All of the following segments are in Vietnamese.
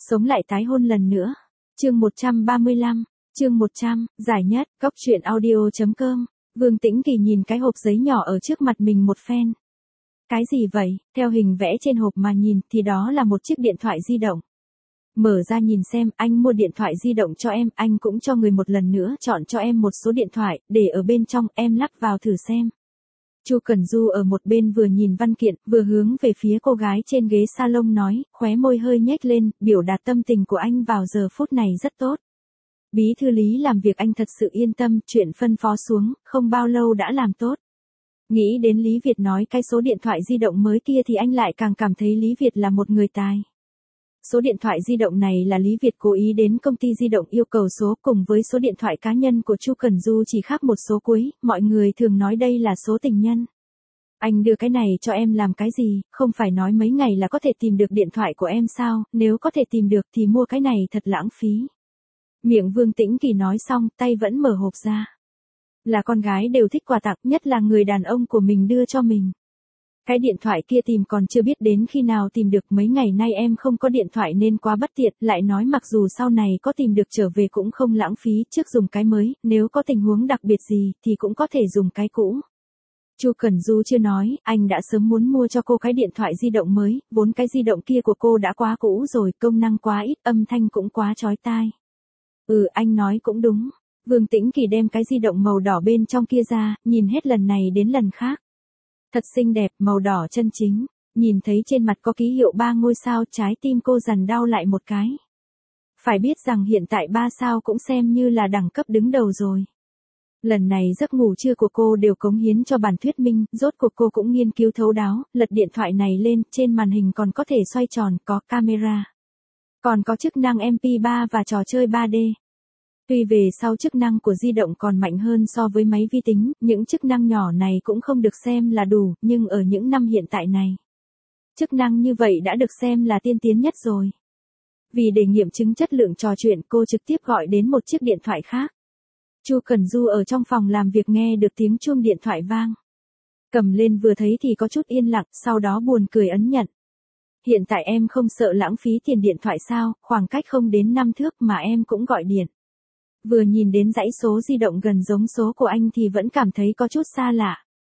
Sống lại tái hôn lần nữa. Chương 135, chương 100, giải nhất, góc truyện audio.com. Vương Tĩnh Kỳ nhìn cái hộp giấy nhỏ ở trước mặt mình một phen. Cái gì vậy? Theo hình vẽ trên hộp mà nhìn thì đó là một chiếc điện thoại di động. Mở ra nhìn xem, anh mua điện thoại di động cho em, anh cũng cho người một lần nữa chọn cho em một số điện thoại, để ở bên trong, em lắp vào thử xem. Chu Cẩn Du ở một bên vừa nhìn văn kiện, vừa hướng về phía cô gái trên ghế salon nói, khóe môi hơi nhếch lên, biểu đạt tâm tình của anh vào giờ phút này rất tốt. Bí thư Lý làm việc anh thật sự yên tâm, chuyện phân phó xuống, không bao lâu đã làm tốt. Nghĩ đến Lý Việt nói cái số điện thoại di động mới kia thì anh lại càng cảm thấy Lý Việt là một người tài. Số điện thoại di động này là Lý Việt cố ý đến công ty di động yêu cầu số, cùng với số điện thoại cá nhân của Chu Cẩn Du chỉ khác một số cuối, mọi người thường nói đây là số tình nhân. Anh đưa cái này cho em làm cái gì, không phải nói mấy ngày là có thể tìm được điện thoại của em sao, nếu có thể tìm được thì mua cái này thật lãng phí. Miệng Vương Tĩnh Kỳ nói xong, tay vẫn mở hộp ra. Là con gái đều thích quà tặng, nhất là người đàn ông của mình đưa cho mình. Cái điện thoại kia tìm còn chưa biết đến khi nào tìm được, mấy ngày nay em không có điện thoại nên quá bất tiện, lại nói mặc dù sau này có tìm được trở về cũng không lãng phí, trước dùng cái mới, nếu có tình huống đặc biệt gì thì cũng có thể dùng cái cũ. Chu Cẩn Du chưa nói, anh đã sớm muốn mua cho cô cái điện thoại di động mới, vốn cái di động kia của cô đã quá cũ rồi, công năng quá ít, âm thanh cũng quá chói tai. Anh nói cũng đúng. Vương Tĩnh Kỳ đem cái di động màu đỏ bên trong kia ra, nhìn hết lần này đến lần khác. Thật xinh đẹp, màu đỏ chân chính. Nhìn thấy trên mặt có ký hiệu 3 ngôi sao, trái tim cô dằn đau lại một cái. Phải biết rằng hiện tại 3 sao cũng xem như là đẳng cấp đứng đầu rồi. Lần này giấc ngủ trưa của cô đều cống hiến cho bản thuyết minh, rốt cuộc cô cũng nghiên cứu thấu đáo, lật điện thoại này lên, trên màn hình còn có thể xoay tròn, có camera. Còn có chức năng MP3 và trò chơi 3D. Tuy về sau chức năng của di động còn mạnh hơn so với máy vi tính, những chức năng nhỏ này cũng không được xem là đủ, nhưng ở những năm hiện tại này, chức năng như vậy đã được xem là tiên tiến nhất rồi. Vì để nghiệm chứng chất lượng trò chuyện, cô trực tiếp gọi đến một chiếc điện thoại khác. Chu Cẩn Du ở trong phòng làm việc nghe được tiếng chuông điện thoại vang. Cầm lên vừa thấy thì có chút yên lặng, sau đó buồn cười ấn nhận. Hiện tại em không sợ lãng phí tiền điện thoại sao, khoảng cách không đến 5 thước mà em cũng gọi điện. Vừa nhìn đến dãy số di động gần giống số của anh thì vẫn cảm thấy có chút xa lạ.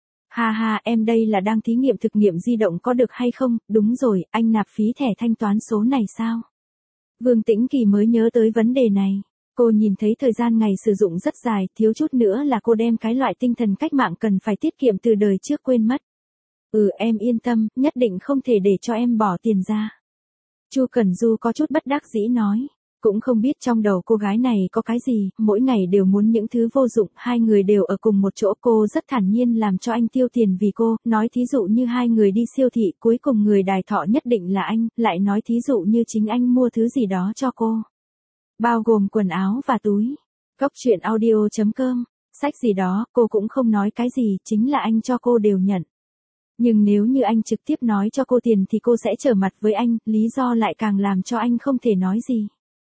Ha ha, em đây là đang thí nghiệm thực nghiệm di động có được hay không, đúng rồi, anh nạp phí thẻ thanh toán số này sao? Vương Tĩnh Kỳ mới nhớ tới vấn đề này. Cô nhìn thấy thời gian ngày sử dụng rất dài, thiếu chút nữa là cô đem cái loại tinh thần cách mạng cần phải tiết kiệm từ đời trước quên mất. Em yên tâm, nhất định không thể để cho em bỏ tiền ra. Chu Cẩn Du có chút bất đắc dĩ nói. Cũng không biết trong đầu cô gái này có cái gì, mỗi ngày đều muốn những thứ vô dụng, hai người đều ở cùng một chỗ, cô rất thản nhiên làm cho anh tiêu tiền vì cô, nói thí dụ như hai người đi siêu thị, cuối cùng người đài thọ nhất định là anh, lại nói thí dụ như chính anh mua thứ gì đó cho cô. Bao gồm quần áo và túi. Góc truyện audio.com, sách gì đó, cô cũng không nói cái gì, chính là anh cho cô đều nhận. Nhưng nếu như anh trực tiếp nói cho cô tiền thì cô sẽ trở mặt với anh, lý do lại càng làm cho anh không thể nói gì.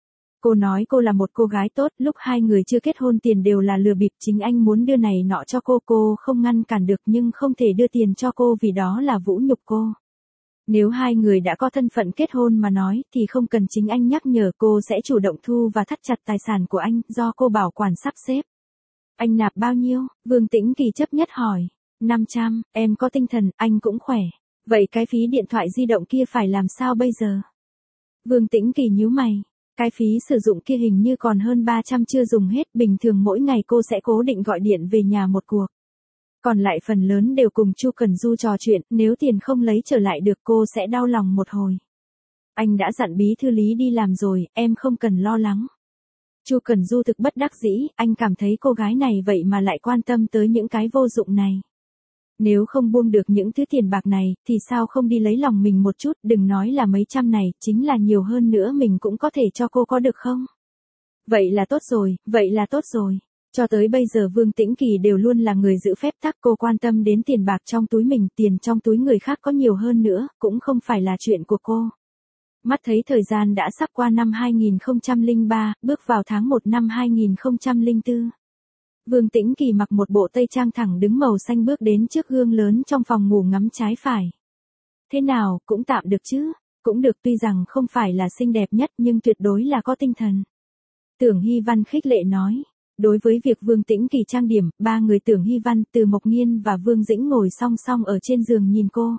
Cô nói cô là một cô gái tốt, lúc hai người chưa kết hôn tiền đều là lừa bịp, chính anh muốn đưa này nọ cho cô không ngăn cản được nhưng không thể đưa tiền cho cô vì đó là vũ nhục cô. Nếu hai người đã có thân phận kết hôn mà nói thì không cần chính anh nhắc nhở, cô sẽ chủ động thu và thắt chặt tài sản của anh, do cô bảo quản sắp xếp. Anh nạp bao nhiêu? Vương Tĩnh Kỳ chấp nhất hỏi. 500, em có tinh thần, anh cũng khỏe. Vậy cái phí điện thoại di động kia phải làm sao bây giờ? Vương Tĩnh Kỳ nhíu mày. Cái phí sử dụng kia hình như còn hơn 300 chưa dùng hết, bình thường mỗi ngày cô sẽ cố định gọi điện về nhà một cuộc. Còn lại phần lớn đều cùng Chu Cẩn Du trò chuyện, nếu tiền không lấy trở lại được cô sẽ đau lòng một hồi. Anh đã dặn bí thư Lý đi làm rồi, em không cần lo lắng. Chu Cẩn Du thực bất đắc dĩ, anh cảm thấy cô gái này vậy mà lại quan tâm tới những cái vô dụng này. Nếu không buông được những thứ tiền bạc này, thì sao không đi lấy lòng mình một chút, đừng nói là mấy trăm này, chính là nhiều hơn nữa mình cũng có thể cho cô có được không? Vậy là tốt rồi, vậy là tốt rồi. Cho tới bây giờ Vương Tĩnh Kỳ đều luôn là người giữ phép tắc, cô quan tâm đến tiền bạc trong túi mình, tiền trong túi người khác có nhiều hơn nữa, cũng không phải là chuyện của cô. Mắt thấy thời gian đã sắp qua năm 2003, bước vào tháng 1 năm 2004. Vương Tĩnh Kỳ mặc một bộ tây trang thẳng đứng màu xanh bước đến trước gương lớn trong phòng ngủ ngắm trái phải. Thế nào, cũng tạm được chứ? Cũng được, tuy rằng không phải là xinh đẹp nhất nhưng tuyệt đối là có tinh thần. Tưởng Hy Văn khích lệ nói. Đối với việc Vương Tĩnh Kỳ trang điểm, ba người Tưởng Hy Văn, Từ Mộc Nghiên và Vương Dĩnh ngồi song song ở trên giường nhìn cô.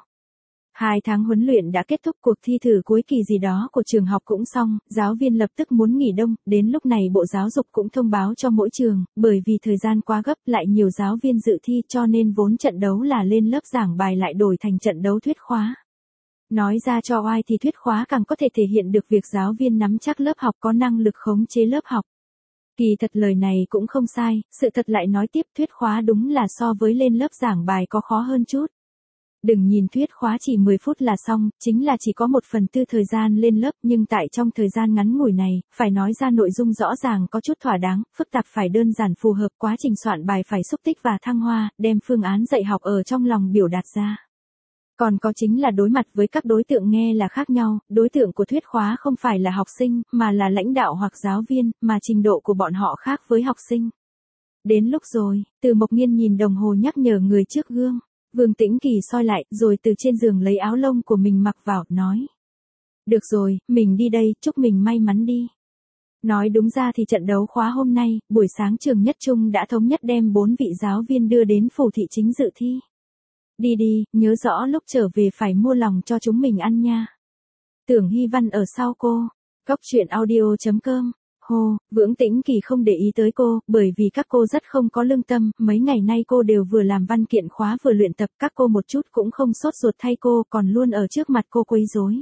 2 tháng huấn luyện đã kết thúc, cuộc thi thử cuối kỳ gì đó của trường học cũng xong, giáo viên lập tức muốn nghỉ đông, đến lúc này Bộ Giáo dục cũng thông báo cho mỗi trường, bởi vì thời gian quá gấp lại nhiều giáo viên dự thi cho nên vốn trận đấu là lên lớp giảng bài lại đổi thành trận đấu thuyết khóa. Nói ra cho oai thì thuyết khóa càng có thể thể hiện được việc giáo viên nắm chắc lớp học, có năng lực khống chế lớp học. Kỳ thật lời này cũng không sai, sự thật lại nói tiếp, thuyết khóa đúng là so với lên lớp giảng bài có khó hơn chút. Đừng nhìn thuyết khóa chỉ 10 phút là xong, chính là chỉ có 1/4 thời gian lên lớp, nhưng tại trong thời gian ngắn ngủi này, phải nói ra nội dung rõ ràng có chút thỏa đáng, phức tạp phải đơn giản phù hợp, quá trình soạn bài phải xúc tích và thăng hoa, đem phương án dạy học ở trong lòng biểu đạt ra. Còn có chính là đối mặt với các đối tượng nghe là khác nhau, đối tượng của thuyết khóa không phải là học sinh, mà là lãnh đạo hoặc giáo viên, mà trình độ của bọn họ khác với học sinh. Đến lúc rồi, Từ Mộc Nghiên nhìn đồng hồ nhắc nhở người trước gương. Vương Tĩnh Kỳ soi lại, rồi từ trên giường lấy áo lông của mình mặc vào, nói. Được rồi, mình đi đây, chúc mình may mắn đi. Nói đúng ra thì trận đấu khóa hôm nay, buổi sáng trường Nhất Trung đã thống nhất đem 4 vị giáo viên đưa đến phủ thị chính dự thi. Đi đi, nhớ rõ lúc trở về phải mua lòng cho chúng mình ăn nha. Tưởng Hy Văn ở sau cô. Góc truyện audio.com. Hồ, Vương Tĩnh Kỳ không để ý tới cô, bởi vì các cô rất không có lương tâm, mấy ngày nay cô đều vừa làm văn kiện khóa vừa luyện tập, các cô một chút cũng không sốt ruột thay cô, còn luôn ở trước mặt cô quấy rối.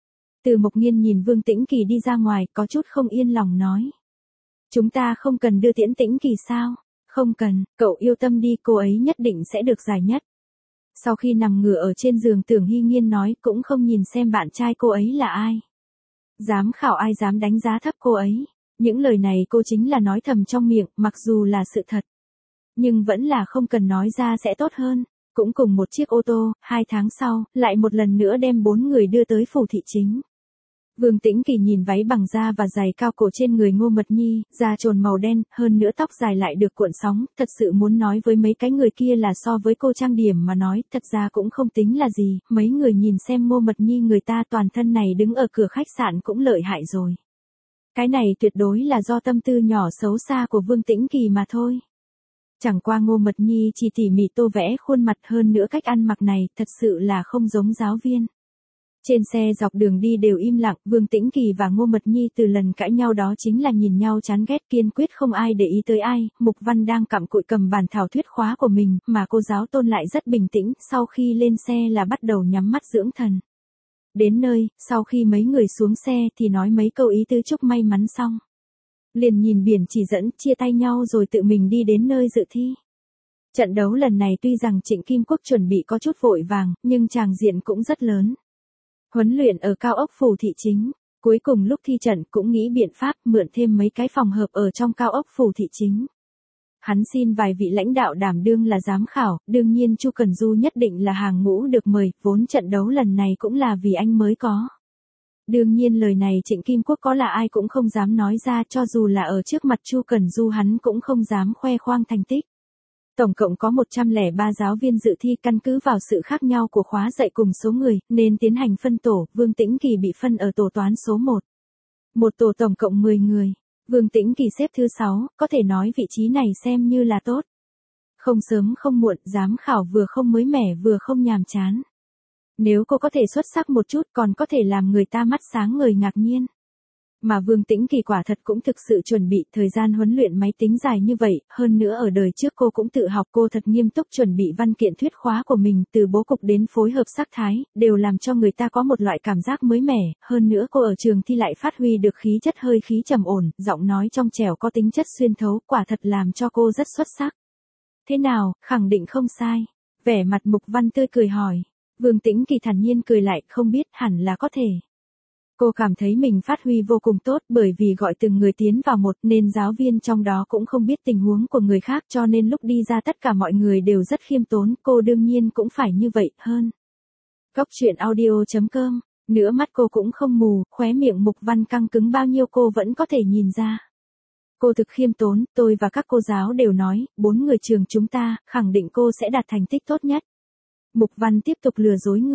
Từ Mộc Nghiên nhìn Vương Tĩnh Kỳ đi ra ngoài, có chút không yên lòng nói. Chúng ta không cần đưa tiễn Tĩnh Kỳ sao? Không cần, cậu yêu tâm đi, cô ấy nhất định sẽ được giải nhất. Sau khi nằm ngửa ở trên giường, Tưởng Hy Nghiên nói, cũng không nhìn xem bạn trai cô ấy là ai. Giám khảo ai dám đánh giá thấp cô ấy. Những lời này cô chính là nói thầm trong miệng, mặc dù là sự thật. Nhưng vẫn là không cần nói ra sẽ tốt hơn. Cũng cùng một chiếc ô tô, 2 tháng sau, lại một lần nữa đem 4 người đưa tới phủ thị chính. Vương Tĩnh Kỳ nhìn váy bằng da và giày cao cổ trên người Ngô Mật Nhi, da trồn màu đen, hơn nữa tóc dài lại được cuộn sóng, thật sự muốn nói với mấy cái người kia là so với cô trang điểm mà nói, thật ra cũng không tính là gì, mấy người nhìn xem Ngô Mật Nhi người ta toàn thân này đứng ở cửa khách sạn cũng lợi hại rồi. Cái này tuyệt đối là do tâm tư nhỏ xấu xa của Vương Tĩnh Kỳ mà thôi. Chẳng qua Ngô Mật Nhi chỉ tỉ mỉ tô vẽ khuôn mặt, hơn nữa cách ăn mặc này thật sự là không giống giáo viên. Trên xe dọc đường đi đều im lặng, Vương Tĩnh Kỳ và Ngô Mật Nhi từ lần cãi nhau đó chính là nhìn nhau chán ghét, kiên quyết không ai để ý tới ai. Mục Văn đang cặm cụi cầm bản thảo thuyết khóa của mình, mà cô giáo Tôn lại rất bình tĩnh, sau khi lên xe là bắt đầu nhắm mắt dưỡng thần. Đến nơi, sau khi mấy người xuống xe thì nói mấy câu ý tứ chúc may mắn xong. Liền nhìn biển chỉ dẫn, chia tay nhau rồi tự mình đi đến nơi dự thi. Trận đấu lần này tuy rằng Trịnh Kim Quốc chuẩn bị có chút vội vàng, nhưng tràng diện cũng rất lớn. Huấn luyện ở cao ốc phủ thị chính, cuối cùng lúc thi trận cũng nghĩ biện pháp mượn thêm mấy cái phòng hợp ở trong cao ốc phủ thị chính. Hắn xin vài vị lãnh đạo đảm đương là giám khảo, đương nhiên Chu Cần Du nhất định là hàng ngũ được mời, vốn trận đấu lần này cũng là vì anh mới có. Đương nhiên lời này Trịnh Kim Quốc có là ai cũng không dám nói ra, cho dù là ở trước mặt Chu Cần Du hắn cũng không dám khoe khoang thành tích. Tổng cộng có 103 giáo viên dự thi, căn cứ vào sự khác nhau của khóa dạy cùng số người, nên tiến hành phân tổ, Vương Tĩnh Kỳ bị phân ở tổ toán số 1. Một tổ tổng cộng 10 người. Vương Tĩnh Kỳ xếp thứ 6, có thể nói vị trí này xem như là tốt. Không sớm không muộn, giám khảo vừa không mới mẻ vừa không nhàm chán. Nếu cô có thể xuất sắc một chút còn có thể làm người ta mắt sáng người ngạc nhiên. Mà Vương Tĩnh Kỳ quả thật cũng thực sự chuẩn bị, thời gian huấn luyện máy tính dài như vậy, hơn nữa ở đời trước cô cũng tự học, cô thật nghiêm túc chuẩn bị văn kiện thuyết khóa của mình, từ bố cục đến phối hợp sắc thái, đều làm cho người ta có một loại cảm giác mới mẻ, hơn nữa cô ở trường thi lại phát huy được khí chất hơi khí trầm ổn, giọng nói trong trẻo có tính chất xuyên thấu, quả thật làm cho cô rất xuất sắc. Thế nào, khẳng định không sai. Vẻ mặt Mục Văn tươi cười hỏi. Vương Tĩnh Kỳ thản nhiên cười lại, không biết, hẳn là có thể. Cô cảm thấy mình phát huy vô cùng tốt, bởi vì gọi từng người tiến vào một nên giáo viên trong đó cũng không biết tình huống của người khác, cho nên lúc đi ra tất cả mọi người đều rất khiêm tốn, cô đương nhiên cũng phải như vậy hơn. Góc truyện audio.com, nữa mắt cô cũng không mù, khóe miệng Mục Văn căng cứng bao nhiêu cô vẫn có thể nhìn ra. Cô thực khiêm tốn, tôi và các cô giáo đều nói, 4 người trường chúng ta, khẳng định cô sẽ đạt thành tích tốt nhất. Mục Văn tiếp tục lừa dối người.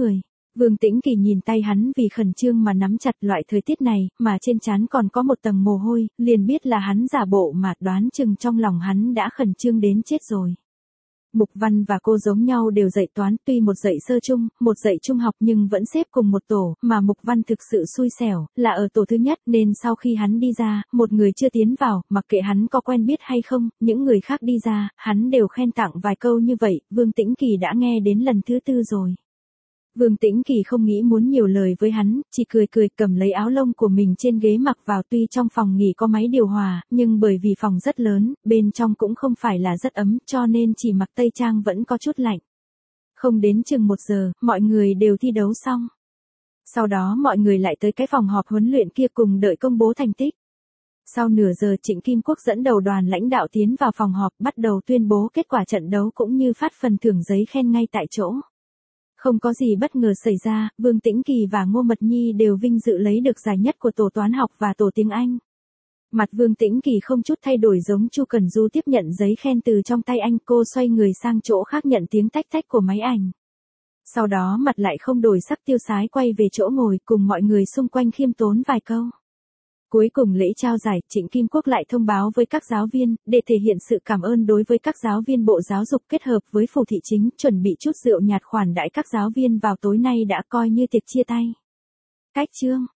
Vương Tĩnh Kỳ nhìn tay hắn vì khẩn trương mà nắm chặt, loại thời tiết này, mà trên trán còn có một tầng mồ hôi, liền biết là hắn giả bộ mà, đoán chừng trong lòng hắn đã khẩn trương đến chết rồi. Mục Văn và cô giống nhau đều dạy toán, tuy một dạy sơ trung, một dạy trung học nhưng vẫn xếp cùng một tổ, mà Mục Văn thực sự xui xẻo, là ở tổ thứ nhất nên sau khi hắn đi ra, một người chưa tiến vào, mặc kệ hắn có quen biết hay không, những người khác đi ra, hắn đều khen tặng vài câu như vậy, Vương Tĩnh Kỳ đã nghe đến lần thứ tư rồi. Vương Tĩnh Kỳ không nghĩ muốn nhiều lời với hắn, chỉ cười cười cầm lấy áo lông của mình trên ghế mặc vào, tuy trong phòng nghỉ có máy điều hòa, nhưng bởi vì phòng rất lớn, bên trong cũng không phải là rất ấm, cho nên chỉ mặc tây trang vẫn có chút lạnh. Không đến chừng 1 giờ, mọi người đều thi đấu xong. Sau đó mọi người lại tới cái phòng họp huấn luyện kia cùng đợi công bố thành tích. Sau nửa giờ Trịnh Kim Quốc dẫn đầu đoàn lãnh đạo tiến vào phòng họp bắt đầu tuyên bố kết quả trận đấu cũng như phát phần thưởng giấy khen ngay tại chỗ. Không có gì bất ngờ xảy ra, Vương Tĩnh Kỳ và Ngô Mật Nhi đều vinh dự lấy được giải nhất của tổ toán học và tổ tiếng Anh. Mặt Vương Tĩnh Kỳ không chút thay đổi giống Chu Cần Du tiếp nhận giấy khen từ trong tay anh, cô xoay người sang chỗ khác nhận tiếng tách tách của máy ảnh. Sau đó mặt lại không đổi sắc tiêu sái quay về chỗ ngồi cùng mọi người xung quanh khiêm tốn vài câu. Cuối cùng lễ trao giải, Trịnh Kim Quốc lại thông báo với các giáo viên, để thể hiện sự cảm ơn đối với các giáo viên Bộ Giáo dục kết hợp với Phủ Thị Chính, chuẩn bị chút rượu nhạt khoản đãi các giáo viên vào tối nay đã coi như tiệc chia tay. Cách chương